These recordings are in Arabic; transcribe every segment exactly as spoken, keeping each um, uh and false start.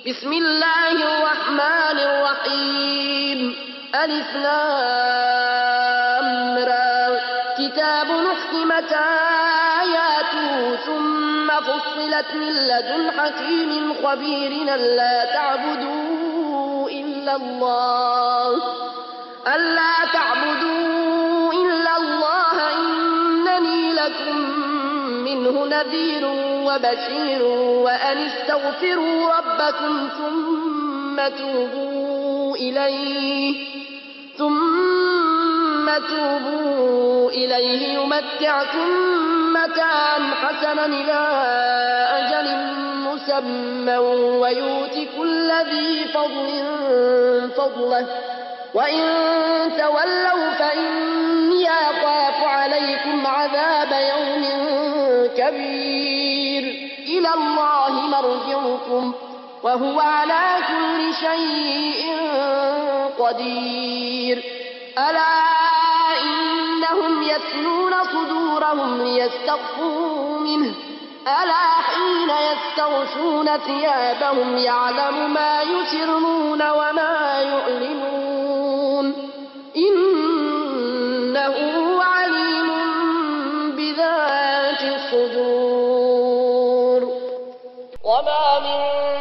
بسم الله الرحمن الرحيم ألف لام را كتاب أحكمت آياته ثم فصلت من لدن حكيم خبير ألا تعبدوا إلا الله ألا تعبدوا إلا الله إنني لكم منه نذير وبشير وأن استغفروا ربكم ثم توبوا إليه ثم توبوا إليه يمتعكم متاعا حسنا إلى أجل مسمى ويؤت كل ذي فضل فضله وإن تولوا فإني أخاف عليكم عذاب يوم كبير إلى الله مرجعكم وهو على كل شيء قدير ألا إنهم يثنون صدورهم ليستخفوا منه ألا حين يستغشون ثيابهم يعلم ما يسرون وما يعلنون إنه عليم بذات الصدور وما من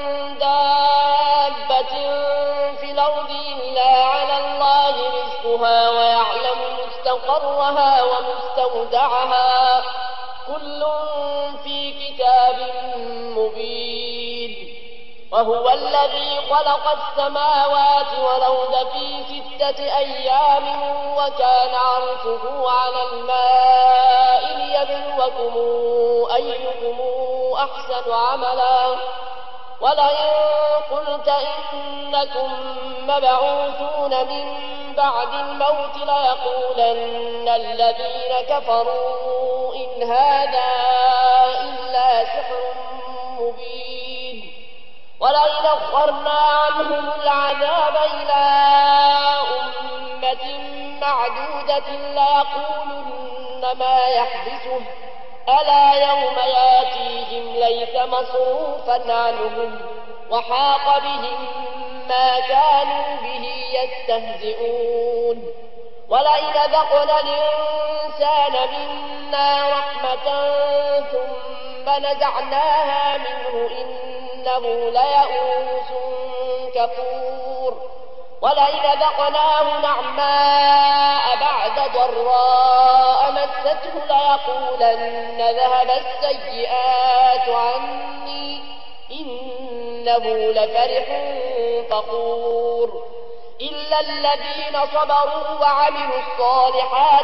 دابة في الأرض إلا على الله رزقها ويعلم مستقرها ومستودعها كل في كتاب مبين وهو الذي خلق السماوات والأرض في ستة أيام وكان عرشه على الماء ليبلوكم أيكم أحسن عملا ولئن قلت إنكم مبعوثون من بعد الموت ليقولن الذين كفروا إن هذا إلا سحر مبين ولئن أخرنا عنهم العذاب إلى أمة معدودة ليقولن ما يحبسه ألا يوم ياتيهم ليس مصروفا عنهم وحاق بهم ما كانوا به يستهزئون ولئن ذقنا الإنسان منا رحمة ثم نزعناها منه إنه ليئوس كفور ولئن ذقناه نعماء بعد ضراء مسته ليقولن ذهب السيئات عني إنه لفرح فخور إلا الذين صبروا وعملوا الصالحات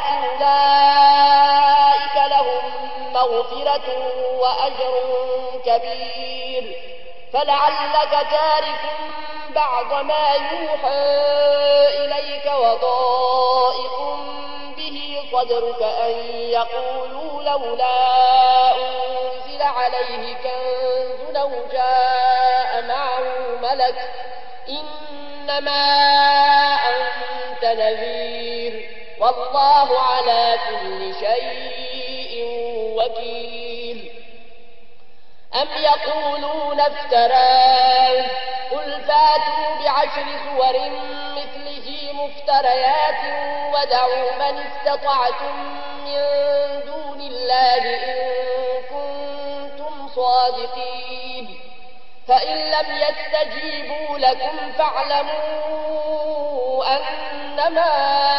أولئك لهم مغفرة وأجر كبير فلعلك تارك بعض ما يوحى إليك وضائق به صدرك أن يقولوا لولا أنزل عليه كنز أو جاء معه ملك إنما أنت نذير والله على كل شيء وكيل أم يقولون افتراه قل فاتوا بعشر سور مثله مفتريات ودعوا من استطعتم من دون الله إن كنتم صادقين فإن لم يستجيبوا لكم فاعلموا أنما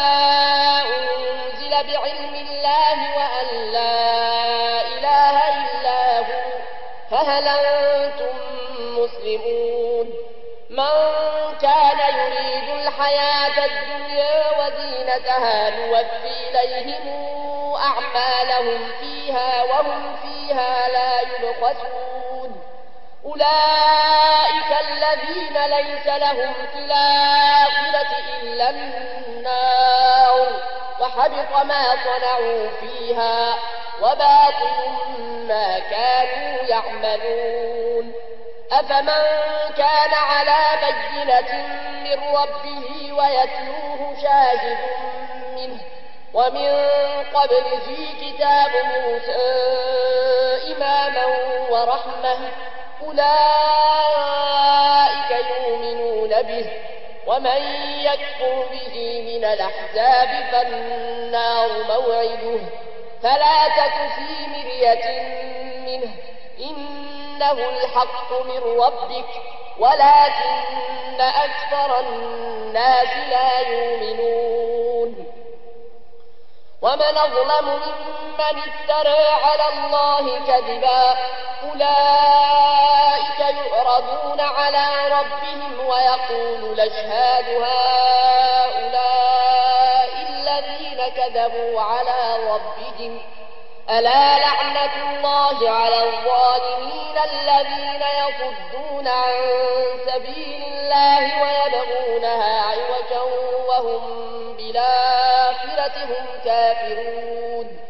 أنزل بعلم الله وأن لا إله إلا هو فهل أنتم مسلمون من كان يريد الحياة الدنيا وزينتها نوفي إليهم أعمالهم فيها وهم فيها لا يبخسون أولئك الذين ليس لهم في الآخرة إلا النار وحبط ما صنعوا فيها وباطل ما كانوا يعملون أفمن كان على بينة من ربه ويتلوه شاهد منه ومن قبله كتاب موسى إماما ورحمة أولئك به، ومن يكفر به من الأحزاب فالنار موعده، فلا تك في مرية منه، إنه الحق من ربك ولكن أكثر الناس لا يؤمنون. ومن أظلم ممن افترى على الله كذبا، أولئك يعرضون على ربهم ويقول الأشهاد هؤلاء الذين كذبوا على ربهم، ألا لعنة الله على الظالمين الذين يصدون عن سبيل الله ويبغونها عوجا وهم بالآخرة هم كافرون.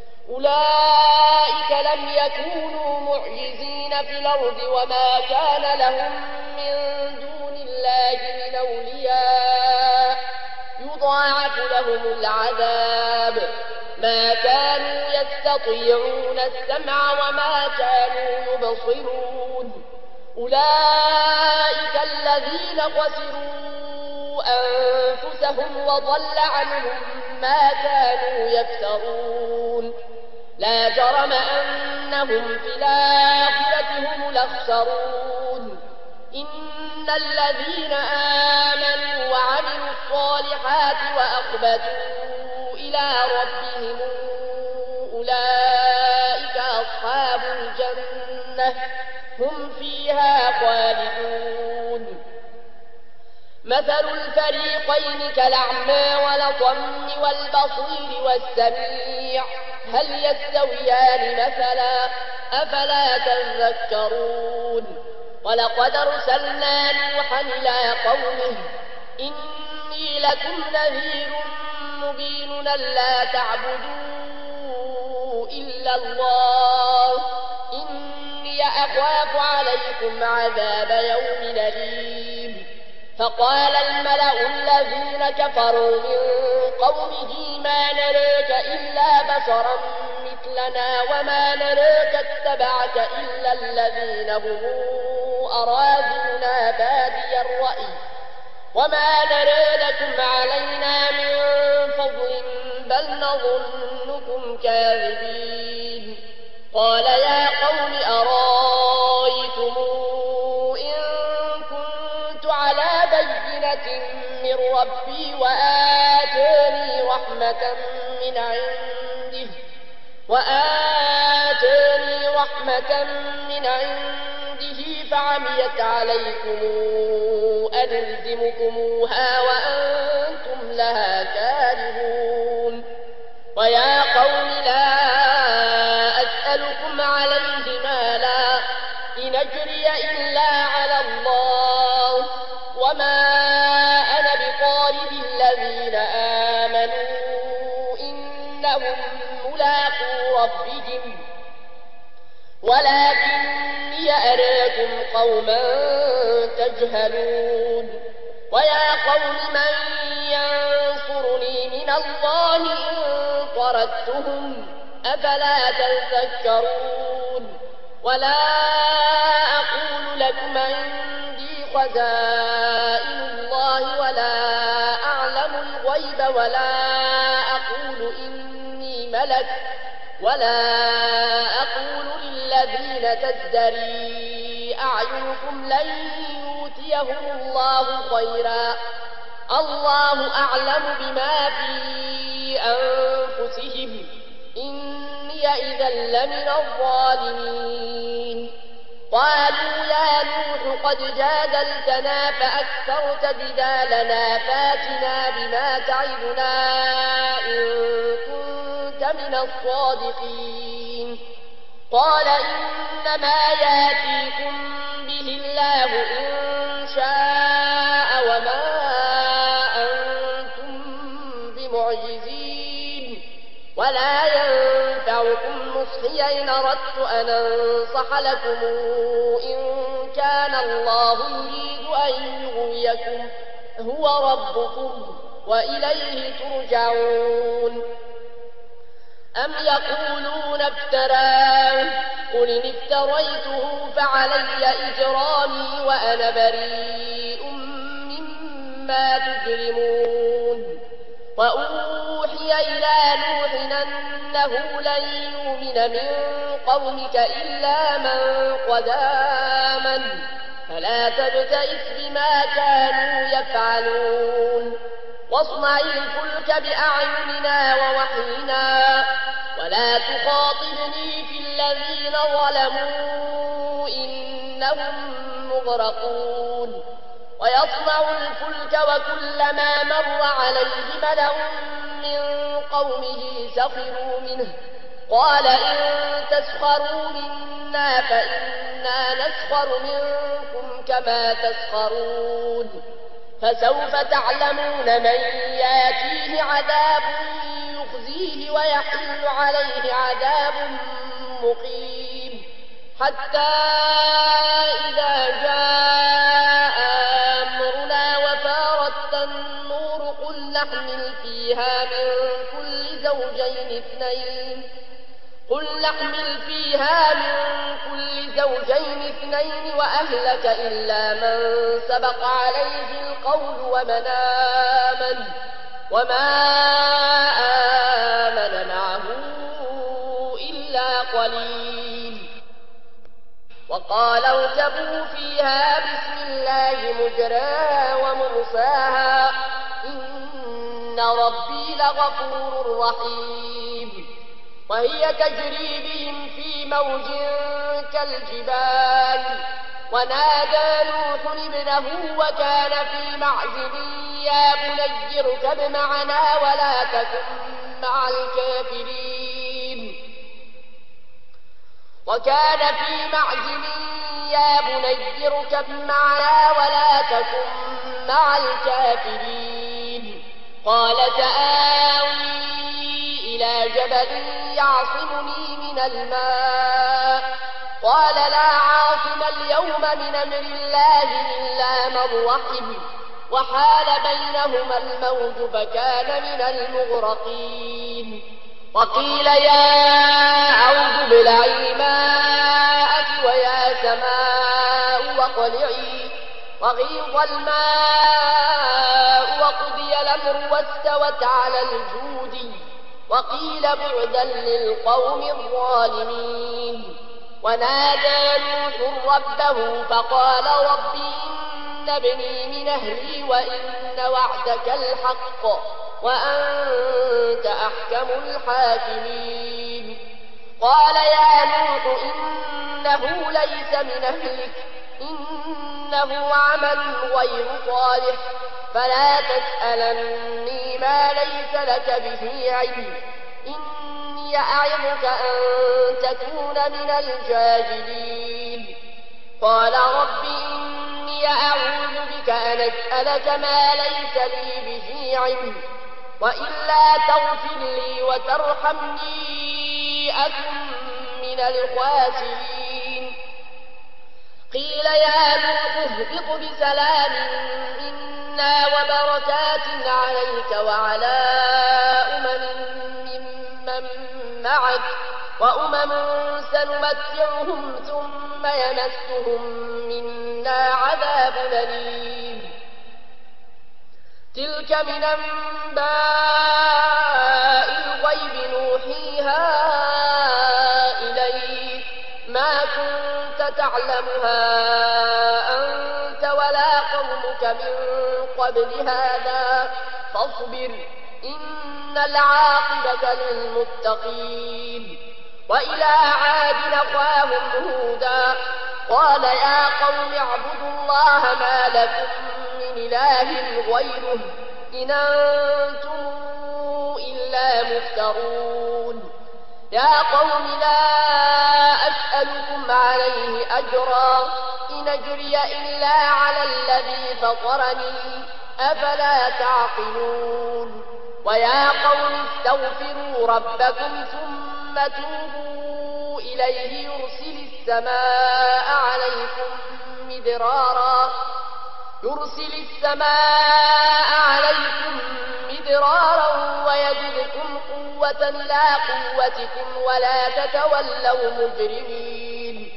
أولئك لم يكونوا معجزين في الأرض وما كان لهم من دون الله من أولياء يضاعف لهم العذاب، ما كانوا يستطيعون السمع وما كانوا يبصرون. أولئك الذين خسروا أنفسهم وضل عنهم ما كانوا يفترون، لا جرم أنهم في الآخرة هم الأخسرون. إن الذين آمنوا وعملوا الصالحات وأخبتوا إلى ربهم أولئك أصحاب الجنة هم فيها خالدون. مثل الفريقين كالأعمى والأصم والبصير والسميع، هل يستويان مثلا؟ أفلا تذكرون. ولقد أرسلنا نوحا إلى قومه إني لكم نذير مبين ألا تعبدوا إلا الله إني أخاف عليكم عذاب يوم أليم. فقال الملأ الذين كفروا من قومه ما نراك إلا بشرا مثلنا وما نراك اتبعك إلا الذين هم أراذلنا بادي الرأي وما نرى لكم علينا من فضل بل نظنكم كاذبين. قال يا قوم أرايتم إن كنت على بينة من ربي وآتاني رحمة من عنده وآتاني رحمة من عنده فعميت عليكم أنلزمكموها وأنتم لها كارهون. ويا قوم لا أسألكم عليه مالا إن أجري إلا على الله وما أنا بطارد الذين آمنوا إنهم ملاقو ربهم ولكني أراكم قوما تجهلون. ويا قوم من ينصرني من الله إن طردتهم أفلا تذكرون. ولا أقول لكم عندي خزائن الله ولا أعلم الغيب ولا أقول إني ملك ولا أقول للذين تزدري أعينكم لن يؤتيهم الله خيرا الله أعلم بما في أنفسهم إني إذا لمن الظالمين. قالوا يا نوح قد جادلتنا فأكثرت جدالنا فاتنا بما تعدنا إن كنت من الصادقين. قال إنما ياتيكم به الله إن شاء وما أنتم بمعجزين ولا ينفعكم نصحي إن أردت أن أنصح لكم إن كان الله يريد أن يغويكم هو ربكم وإليه ترجعون. أم يقولون افتراه قل إن افتريته فعلي إجرامي وأنا بريء ما تجرمون وأوحي إلى نوح أنه لن يؤمن من قومك إلا من قد آمن فلا تبتئس بما كانوا يفعلون واصنع الفلك بأعيننا ووحينا ولا تخاطبني في الذين ظلموا إنهم مغرقون ويصنع الفلك وكلما مر عليه ملأ من قومه سخروا منه قال إن تسخروا منا فإنا نسخر منكم كما تسخرون فسوف تعلمون من ياتيه عذاب يخزيه ويحل عليه عذاب مقيم حتى إذا جاء أمرنا وفارت النور قل نحمل فيها من كل زوجين اثنين قل نحمل فيها من كل زوجين اثنين وأهلك إلا من سبق عليه القول ومن آمن وما آمن معه إلا قليل وقال اركبوا فيها بسم الله مجراها ومرساها إن ربي لغفور رحيم وهي تجري بهم في موج كالجبال ونادى نوح ابنه وكان في معزل يا بني اركب معنا ولا تكن مع الكافرين وكان في معزل يا بني اركب معنا ولا تكن مع الكافرين قال سآوي إلى جبل يعصمني من الماء قال لا عاصم اليوم من أمر الله إلا من رحم وحال بينهما الموج فكان من المغرقين وقيل يا أرض ابلعي ماءك ويا سماء واقلعي وغيض الماء وقضي الأمر واستوت على الجود وقيل بعدا للقوم الظالمين ونادى نوح ربه فقال رب إن ابني من أهلي وإن وعدك الحق وأنت أحكم الحاكمين قال يا نوح إنه ليس من أهلك إنه عمل غير صالح فلا تسألني ما ليس لك به علم إني أعظك أن تكون من الجاهلين قال رب إني أعوذ بك أن أسألك ما ليس لي به علم وإلا تغفر لي وترحمني أكن من الخاسرين قيل يا نوح اهبط بسلام منا وبركات عليك وعلى أمم ممن معك وأمم سنمتعهم ثم يمسهم منا عذاب أليم تلك من أنباء الغيب نوحيها إليك ما كنت تعلمها أنت ولا قومك من قبل هذا فاصبر إن العاقبة للمتقين وإلى عاد أخاهم هودا قال يا قوم اعبدوا الله ما لكم من إله غيره إن أنتم إلا مفترون يا قوم لا أسألكم عليه أجرا إن أجري إلا على الذي فطرني أفلا تعقلون ويا قوم استغفروا ربكم ثم توبوا إليه يرسل السماء عليكم مدرارا يرسل السماء عليكم مدرارا ويزدكم قوة إلى قوتكم ولا تتولوا مجرمين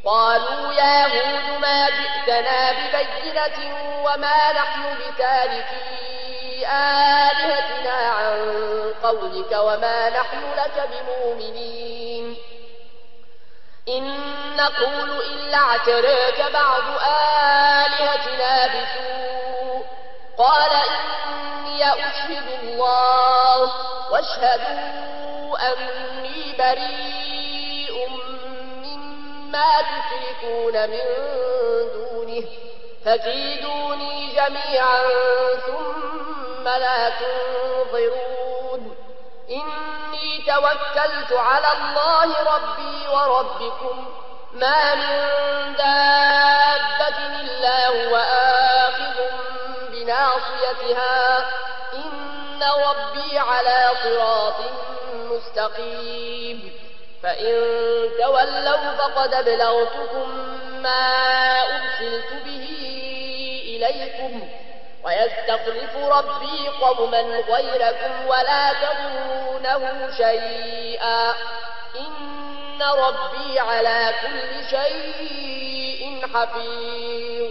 قالوا يا هود ما جئتنا ببينة وما نحن بتاركي آلهتنا عن قولك وما نحن لك بمؤمنين إن نقول إلا اعتراك بعض آلهتنا بسوء قال إني أشهد الله واشهدوا أني بريء مما تشركون من دونه فكيدوني جميعا ثم لا تنظرون إني توكلت على الله ربي وربكم ما من دابة إلا هو آخذ بناصيتها إن ربي على صراط مستقيم فإن تولوا فقد أبلغتكم ما أرسلت به إليكم ويستخلف ربي قوما غيركم ولا تضرونه شيئا إن ربي على كل شيء حفيظ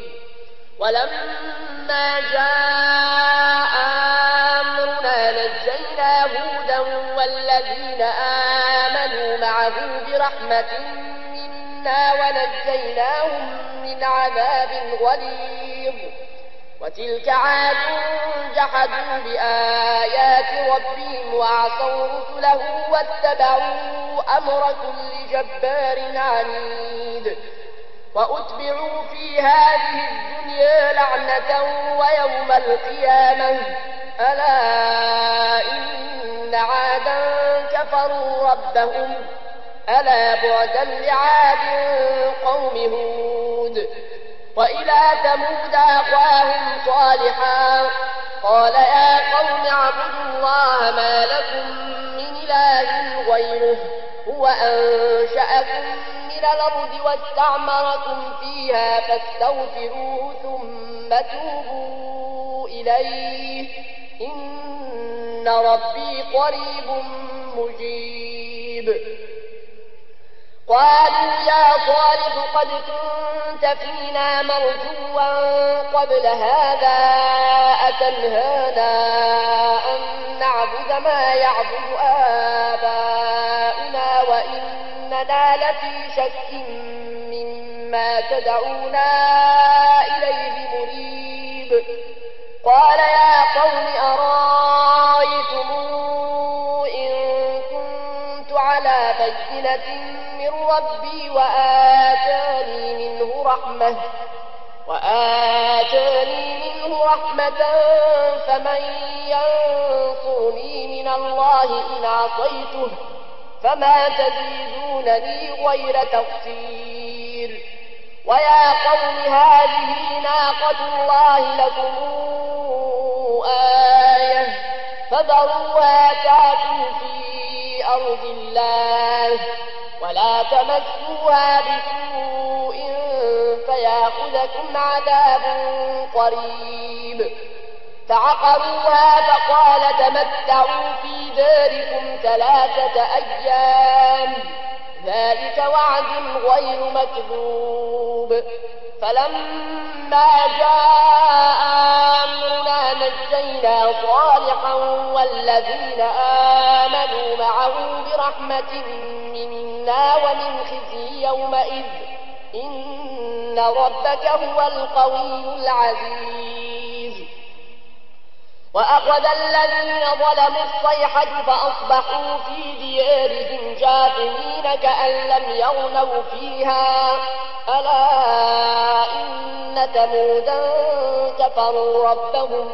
ولما جاء أمرنا نجينا هودا والذين آمنوا معه برحمة منا ونجيناهم من عذاب غليظ وتلك عاد جحدوا بآيات ربهم وعصوا رسله واتبعوا أمر كل جبار عنيد وأتبعوا في هذه الدنيا لعنة ويوم القيامة ألا إن عادا كفروا ربهم ألا بعدا لعاد قوم هود وإلى ثمود أخاهم صالحا قال يا قوم اعبدوا الله ما لكم من إله غيره هو أنشأكم من الأرض واستعمركم فيها فاستغفروه ثم توبوا إليه إن ربي قريب مجيب قالوا يا صالح قد كنت فينا مرجوا قبل هذا أتنهانا أن نعبد ما يعبد آباؤنا وإننا لفي شك مما تدعونا إليه مريب قال يا قوم أرايتم إن كنت على بينة من ربي وآتاني منه رحمة وآتاني منه رحمة فمن ينصرني من الله إن عصيته فما تزيدونني غير تقصير ويا قوم هذه ناقة الله لكم آية فذروها تاكل في أرض الله ولا تمسوها بسوء فيأخذكم عذاب قريب فعقروها فقال تمتعوا في داركم ثلاثة أيام ذلك وعد غير مكذوب فلما جاء أمرنا نجينا صالحا والذين آمنوا معه برحمة منا ومن خزي يومئذ إن ربك هو القوي العزيز وأخذ الذين ظلموا الصيحة فأصبحوا في ديارهم جاثمين كأن لم يغنوا فيها ألا إن ثمودا كفروا ربهم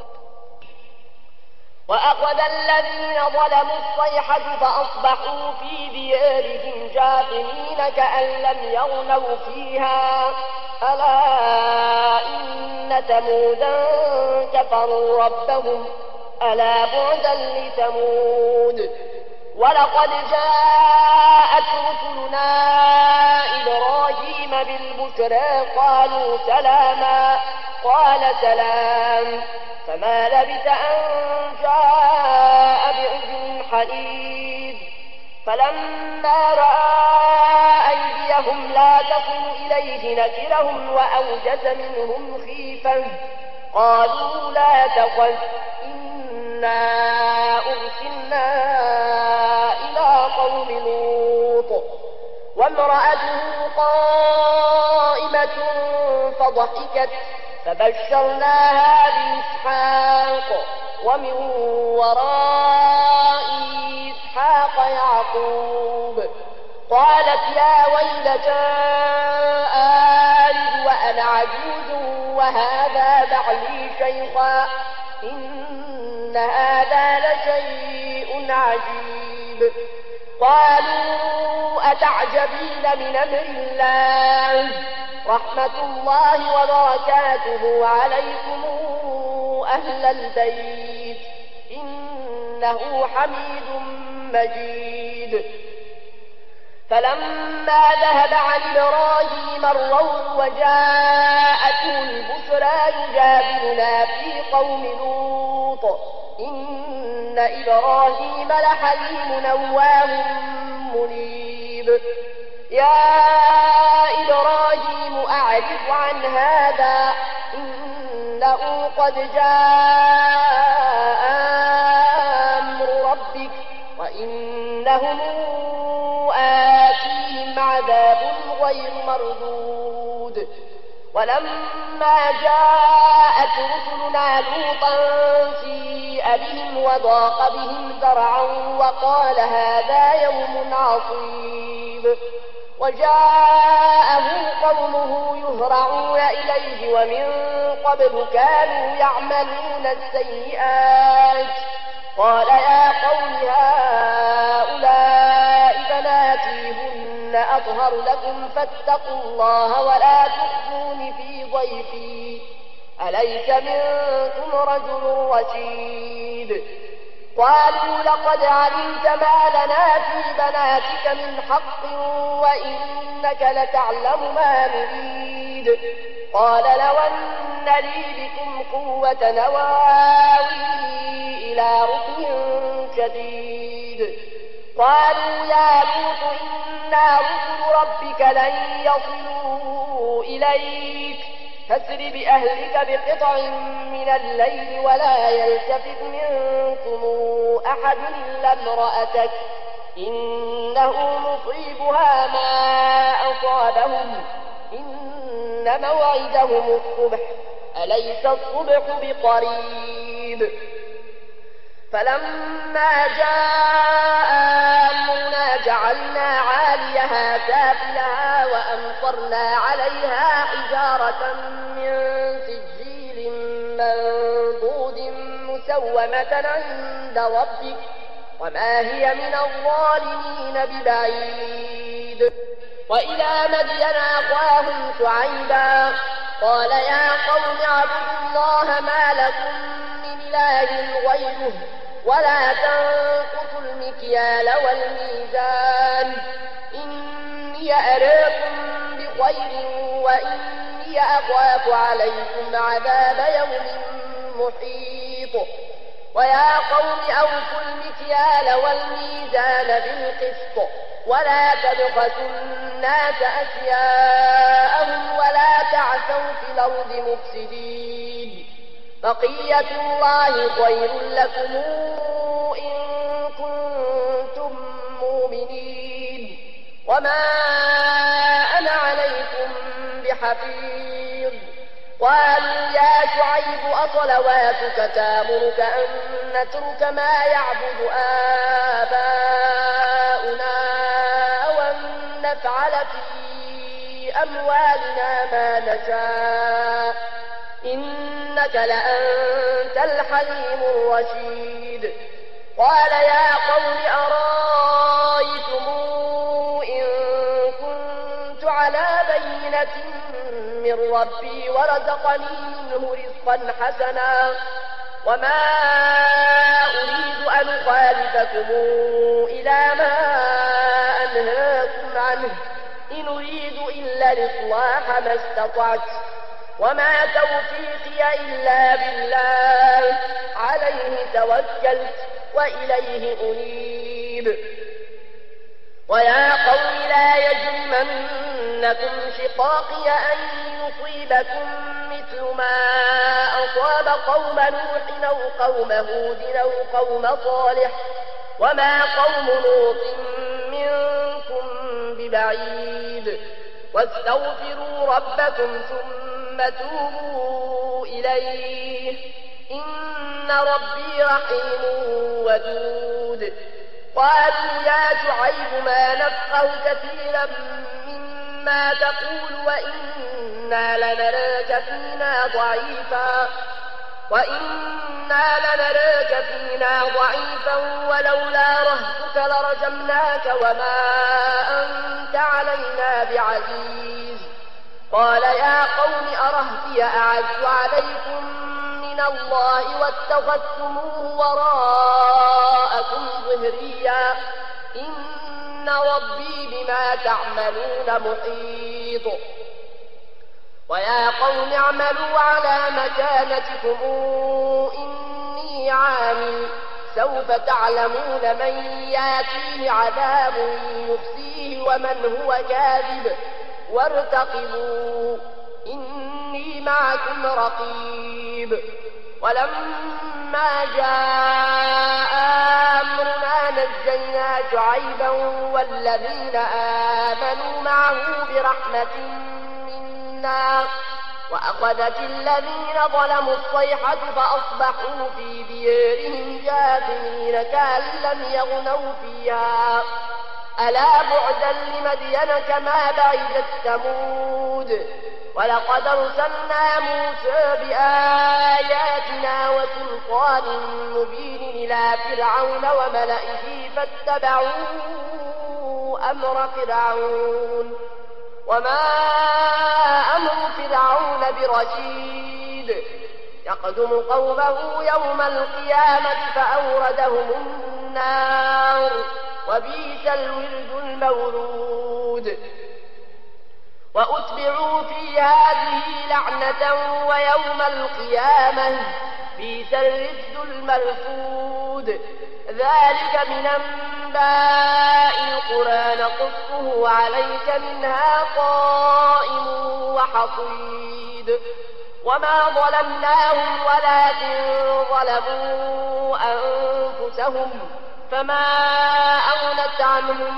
وأخذ الذين ظلموا الصيحة فأصبحوا في ديارهم جاثمين كأن لم يغنوا فيها ألا إن ثمودا كفروا ربهم ألا بعدا لثمود ولقد جاءت رسلنا إبراهيم بالبشرى قالوا سلاما قال سلام فما لبث أن جاء بعجل حنيذ فلما رأى أيديهم لا تصل إليه نكرهم وأوجس منهم خيفة. قالوا لا تخف إنا أرسلنا إلى قوم لوط وامرأته قائمة فضحكت فبشرناها بإسحاق ومن وراء إسحاق يعقوب. قالت يا ويلتى آلد وأنا عجوز وهذا بعلي شيخا إن هذا لشيء عجيب. قالوا أتعجبين من أمر الله رحمة الله وبركاته عليكم أهل البيت إنه حميد مجيد. فلما ذهب عن إبراهيم الروع وجاءته البشرى يجادلنا في قوم لوط إن إبراهيم لحليم أواه منيب. يا إبراهيم أعرض عن هذا إنه قد جاء أمر ربك وإنهم آتيهم عذاب غير مردود. ولما جاءت رسلنا لوطا سيء بهم وضاق بهم ذرعا وقال هذا يوم عصيب. وجاءه قومه يهرعون إليه ومن قبل كانوا يعملون السيئات. قال يا قوم هؤلاء بناتي هن أطهر لكم فاتقوا الله ولا تخزون في ضيفي أليس منكم رجل رشيد. قالوا لقد علمت ما لنا في بناتك من حق وإنك لتعلم ما نريد. قال لو أن لي بكم قوة نواوي إلى ركن شديد. قالوا يا لوط إنا رسل ربك لن يصلوا إليك فاسر بأهلك بقطع من الليل ولا يلتفت منكم أحد إلا امرأتك إنه مصيبها ما أصابهم إن موعدهم الصبح أليس الصبح بقريب. فلما جاء أمرنا جعلنا عاليها سافلها وأمطرنا عليها حجارة من سجيل منضود مسومة عند ربك وما هي من الظالمين ببعيد. وإلى مدين أخاهم شعيبا قال يا قوم اعبدوا الله ما لكم من إله غيره ولا تنقصوا المكيال والميزان إني أراكم بخير وإني أخاف عليكم عذاب يوم محيط. ويا قوم أوفوا المكيال والميزان بالقسط ولا تبخسوا الناس أشياءهم ولا تعثوا في الأرض مفسدين. بقية الله خير لكم إن كنتم مؤمنين وما أنا عليكم بحفيظ. قالوا يا شعيب أصلواتك تامرك أن نترك ما يعبد آباؤنا وأن نفعل في أموالنا ما نشاء إنك لأنت الحليم الرشيد. قال يا قوم أرايتم إن كنت على بينة من ربي ورزقني منه رزقا حسنا وما أريد أن أخالفكم إلى ما أنهاكم عنه إن أريد إلا الإصلاح ما استطعت وما توفيقي إلا بالله عليه توكلت وإليه أنيب. ويا قوم لا يجرمن يغرنكم شقاقي أن يصيبكم مثل ما أصاب قوم نوح أو قوم هود أو قوم صالح وما قوم لوط منكم ببعيد واستغفروا ربكم ثم توبوا إليه إن ربي رحيم ودود. قالوا يا شعيب ما نفقه كثيرا مما تقول وإنا لنراك فينا ضعيفا وإنا لنراك فينا ضعيفا ولولا رهتك لرجمناك وما أنت علينا بعزيز. قال يا قوم أرهتي أعز عليكم من الله واتخذتموه وراءكم ظهريا إن ربي بما تعملون محيط. ويا قوم اعملوا على مكانتكم إني عامل سوف تعلمون من ياتيه عذاب يخزيه ومن هو كاذب وارتقبوا إني معكم رقيب. ولما جاء أمرنا نجينا شعيبا والذين آمنوا معه برحمة منا وأخذت الذين ظلموا الصيحة فأصبحوا في ديارهم جاثمين كأن لم يغنوا فيها ألا بعدا لمدين كما بعدت ثمود. ولقد أرسلنا موسى بآياتنا وسلطان مبين إلى فرعون وملئه فاتبعوا أمر فرعون وما أمر فرعون برشيد يقدم قومه يوم القيامة فأوردهم النار وبئس الورد المورود. وأتبعوا في هذه لعنة ويوم القيامة بئس الرفد المرفود. ذلك من أنباء القرى نقصه عليك منها قائم وحصيد. وما ظلمناهم ولكن ظلموا أنفسهم فما أغنت عنهم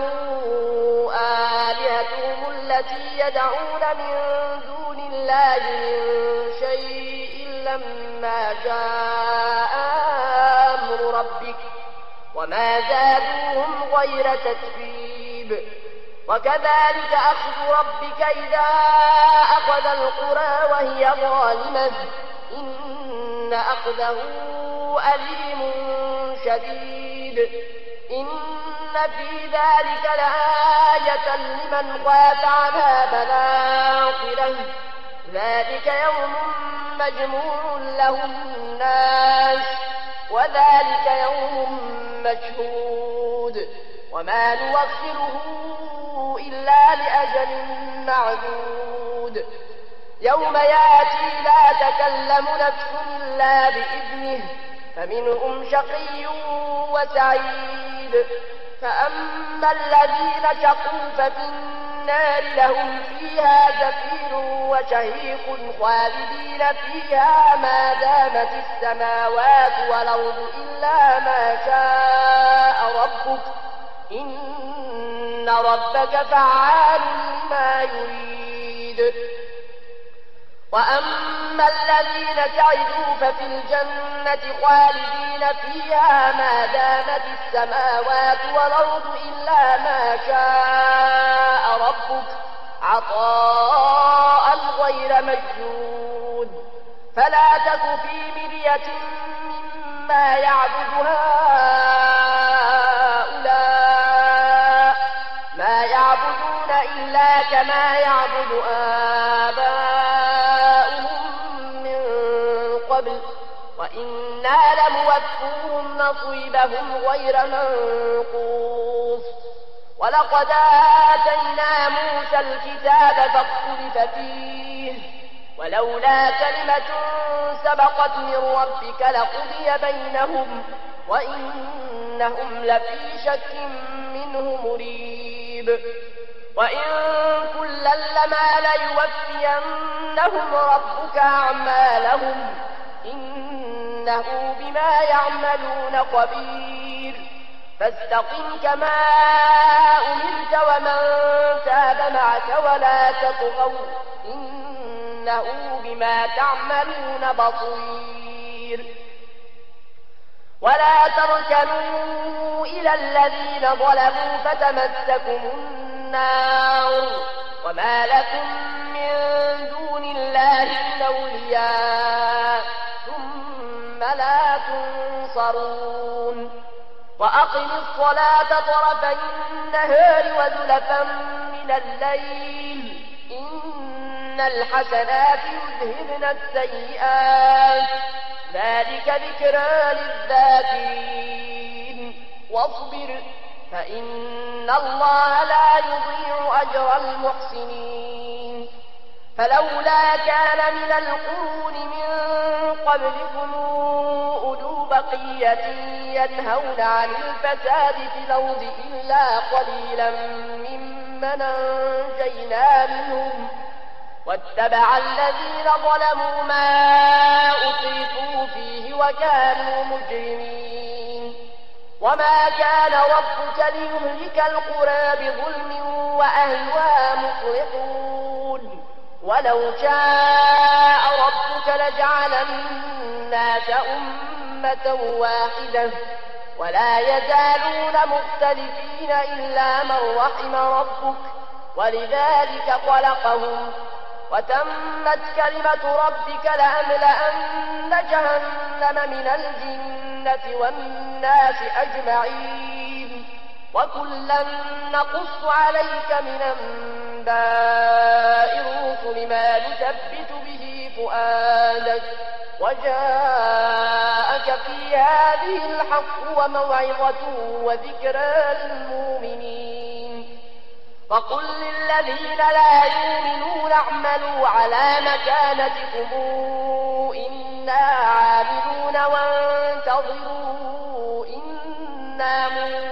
آلهتهم التي يدعون من دون الله من شيء لما جاء أمر ربك وما زادوهم غير تتبيب. وكذلك أخذ ربك إذا أخذ القرى وهي ظالمة إن أخذه أليم شديد. إن في ذلك لآية لمن خاف عذاب الآخرة ذلك يوم مجموع له الناس وذلك يوم مشهود وما نوخره إلا لأجل معدود. يوم ياتي لا تكلم نفس إلا بإذنه فمنهم شقي وسعيد. فأما الذين شقوا ففي النار لهم فيها زفير وشهيق خالدين فيها ما دامت السماوات والأرض إلا ما شاء ربك إن ربك فعال لما يريد. وأما الذين سعدوا ففي الجنة خالدين فيها ما دامت السماوات والأرض إلا ما شاء ربك عطاء غير مجدود. فلا تك في مرية مما يعبد هؤلاء ما يعبدون إلا كما يعبد آباؤهم من قبل وإنا لموفوهم نصيبهم غير منقوص. ولقد آتينا موسى الكتاب فاختلف فيه ولولا كلمة سبقت من ربك لقضي بينهم وإنهم لفي شك منه مريب. وإن كلا لما ليوفينهم ربك أعمالهم إنه بما يعملون خبير فاستقم كما أمرت ومن تاب معك ولا تطغوا إنه بما تعملون بصير ولا تركنوا إلى الذين ظلموا فتمسكم النار وما لكم من دون الله من أولياء ثم لا تنصرون وأقموا الصلاة طرفي النهار وزلفا من الليل إن الحسنات يذهبن السيئات ذلك ذكرى للذاكرين واصبر فإن الله لا يضيع أجر المحسنين فلولا كان من القرون من قبلكم أولو بقية ينهون عن الفساد في الأرض إلا قليلا ممن أنجينا منهم واتبع الذين ظلموا ما أطرفوا فيه وكانوا مجرمين وما كان ربك ليهلك القرى بظلم وأهلها مصلحون ولو شاء ربك لجعل الناس أمة واحدة ولا يزالون مختلفين إلا من رحم ربك ولذلك خلقهم وتمت كلمة ربك لأملأن جهنم من الجنة والناس أجمعين وكلا نقص عليك من أنباء الرسل ما نثبت به فؤادك وجاءك في هذه الحق وموعظة وذكرى للمؤمنين فقل للذين لا يؤمنون اعملوا على مكانتكم إنا عاملون وانتظروا إنا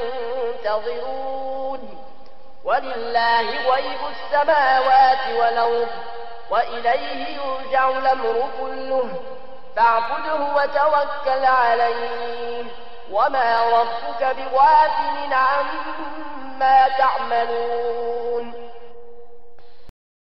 منتظرون ولله غيب السماوات والأرض وإليه يرجع الأمر كله فاعبده وتوكل عليه وما ربك بغافل عما تعملون